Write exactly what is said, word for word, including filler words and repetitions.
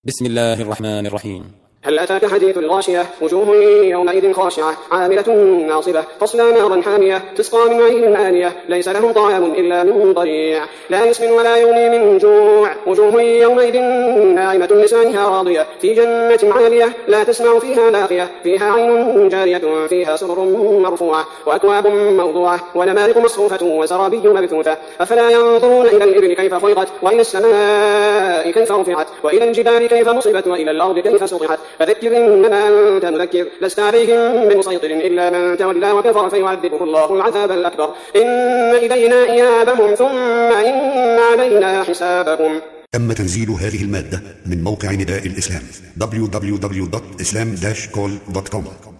بسم الله الرحمن الرحيم. هل أتاك حديث الغاشية؟ وجوه يومئذ خاشعة عاملة ناصبة تصلى نارا حامية تسقى من عين آنية ليس لهم طعام إلا من ضريع لا يسمن ولا يغني من جوع وجوه يومئذ ناعمة لسانها راضية في جنة عالية لا تسمع فيها لاغية فيها عين جارية فيها سرر مرفوعة وأكواب موضوعة ونمارق مصفوفة وزرابي مبثوثة أفلا ينظرون إلى الإبل كيف خلقت وإلى السماء كيف رفعت وإلى الجبال كيف نصبت وإلى الأرض كيف سطحت فذكر إنما أنت مذكر لست عليهم بمسيطر إلا من تولى وكفر فيعذبه الله العذاب الأكبر إن إلينا إيابهم ثم إن علينا حسابهم. تم تنزيل هذه المادة من موقع نداء الإسلام دبليو دبليو دبليو دوت إسلام داش كول دوت كوم.